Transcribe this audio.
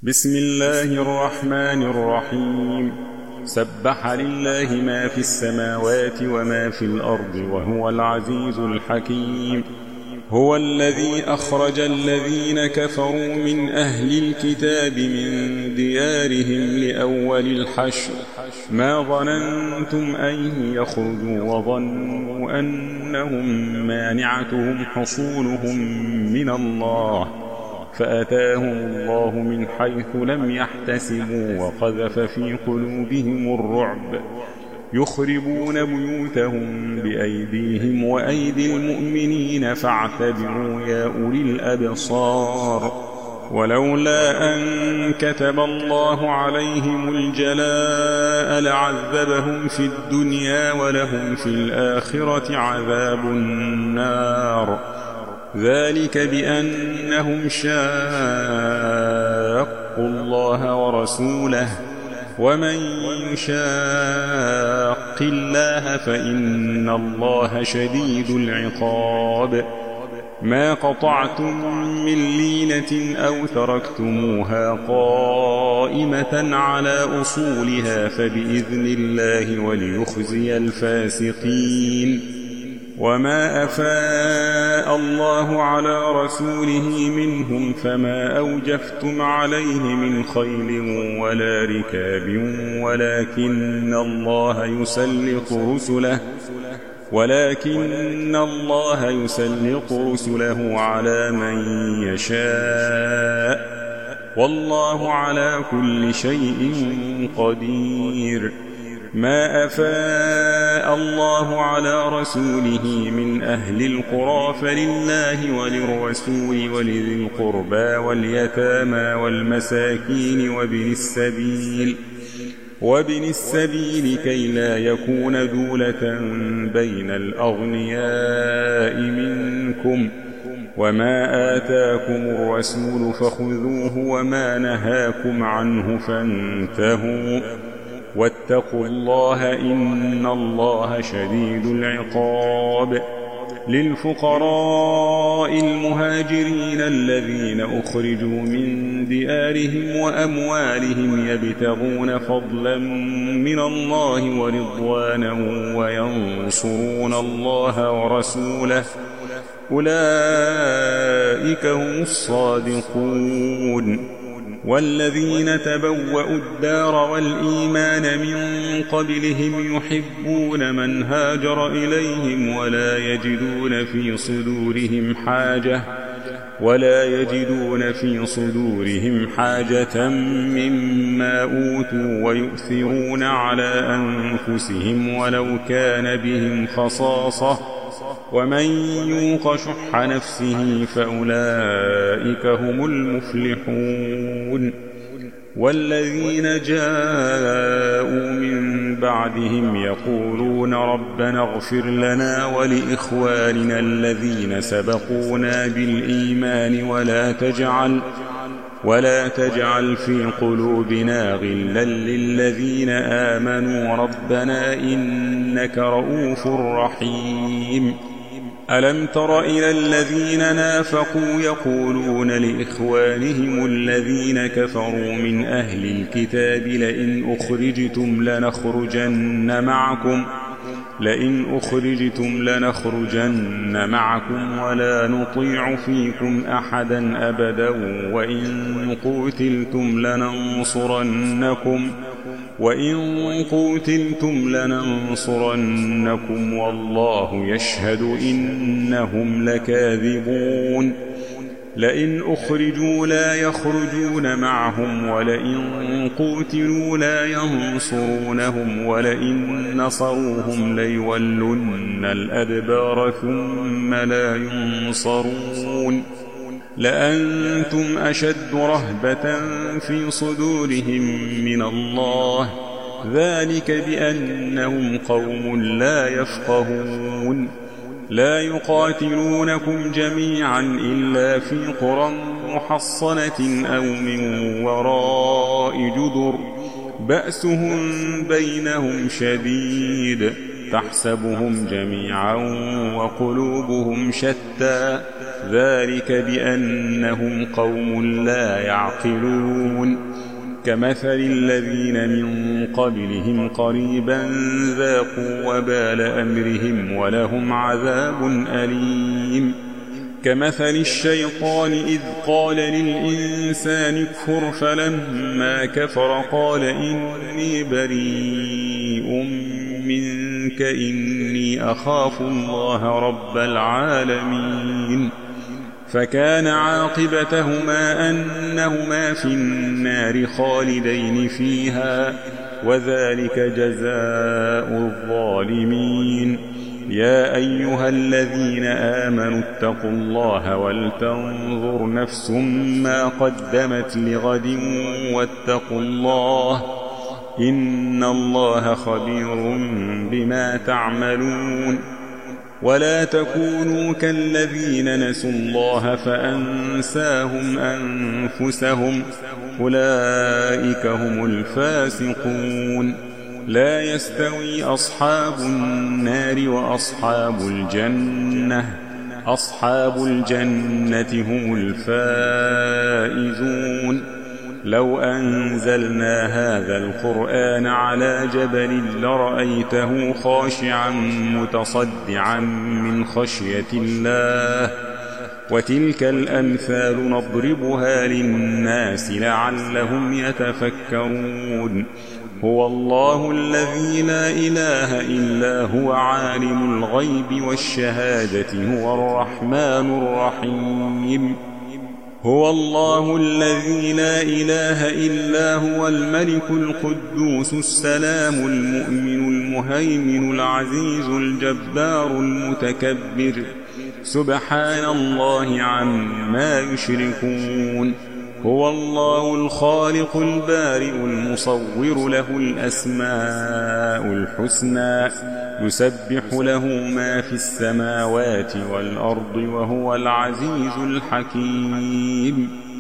بسم الله الرحمن الرحيم. سبح لله ما في السماوات وما في الأرض وهو العزيز الحكيم. هو الذي أخرج الذين كفروا من أهل الكتاب من ديارهم لأول الحشر ما ظننتم أن يخرجوا وظنوا أنهم مانعتهم حصولهم من الله فأتاهم الله من حيث لم يحتسبوا وقذف في قلوبهم الرعب يخربون بيوتهم بأيديهم وأيدي المؤمنين فاعتبروا يا أولي الأبصار. ولولا أن كتب الله عليهم الجلاء لعذبهم في الدنيا ولهم في الآخرة عذاب النار ذلك بأنهم شاقوا الله ورسوله ومن يشاق الله فإن الله شديد العقاب. ما قطعتم من لينة أو تركتموها قائمة على أصولها فبإذن الله وليخزي الفاسقين. وما أفاء الله على رسوله منهم فما أوجفتم عليه من خيل ولا ركاب ولكن الله يسلط رسله على من يشاء والله على كل شيء قدير. ما أفاء الله على رسوله من أهل القرى فلله وللرسول ولذي القربى واليتامى والمساكين وابن السبيل كي لا يكون دولة بين الأغنياء منكم. وما آتاكم الرسول فخذوه وما نهاكم عنه فانتهوا واتقوا الله إن الله شديد العقاب. للفقراء المهاجرين الذين أخرجوا من ديارهم وأموالهم يبتغون فضلا من الله ورضوانا وينصرون الله ورسوله أولئك هم الصادقون. والذين تبوأوا الدار والإيمان من قبلهم يحبون من هاجر إليهم ولا يجدون في صدورهم حاجة مما أوتوا ويؤثرون على أنفسهم ولو كان بهم خصاصة ومن يوق شح نفسه فأولئك هم المفلحون. والذين جاءوا من بعدهم يقولون ربنا اغفر لنا ولإخواننا الذين سبقونا بالإيمان ولا تجعل في قلوبنا غلا للذين آمنوا ربنا إنك رؤوف رحيم. ألم تر إلى الذين نافقوا يقولون لإخوانهم الذين كفروا من أهل الكتاب لئن أخرجتم لنخرجن معكم ولا نطيع فيكم أحدا أبدا وإن قوتلتم لننصرنكم والله يشهد إنهم لكاذبون. لئن أخرجوا لا يخرجون معهم ولئن قوتلوا لا ينصرونهم ولئن نصروهم ليولن الأدبار ثم لا ينصرون. لأنتم أشد رهبة في صدورهم من الله ذلك بأنهم قوم لا يفقهون. لا يقاتلونكم جميعا إلا في قرى محصنة أو من وراء جدر بأسهم بينهم شديد تحسبهم جميعا وقلوبهم شتى ذلك بأنهم قوم لا يعقلون كمثل الذين من قبلهم قريبا ذاقوا وبال أمرهم ولهم عذاب أليم كمثل الشيطان إذ قال للإنسان اكفر فلما كفر قال إني بريء منك إني أخاف الله رب العالمين فكان عاقبتهما أنهما في النار خالدين فيها وذلك جزاء الظالمين يا أيها الذين آمنوا اتقوا الله ولتنظر نفس ما قدمت لغد واتقوا الله إن الله خبير بما تعملون ولا تكونوا كالذين نسوا الله فأنساهم أنفسهم أولئك هم الفاسقون لا يستوي أصحاب النار وأصحاب الجنة أصحاب الجنة هم الفائزون لو أنزلنا هذا القرآن على جبل لرأيته خاشعا متصدعا من خشية الله وتلك الأمثال نضربها للناس لعلهم يتفكرون هو الله الذي لا إله إلا هو عالم الغيب والشهادة هو الرحمن الرحيم هو الله الذي لا إله إلا هو الملك القدوس السلام المؤمن المهيمن العزيز الجبار المتكبر سبحان الله عما يشركون هو الله الخالق البارئ المصور له الأسماء الحسنى يسبح له ما في السماوات والأرض وهو العزيز الحكيم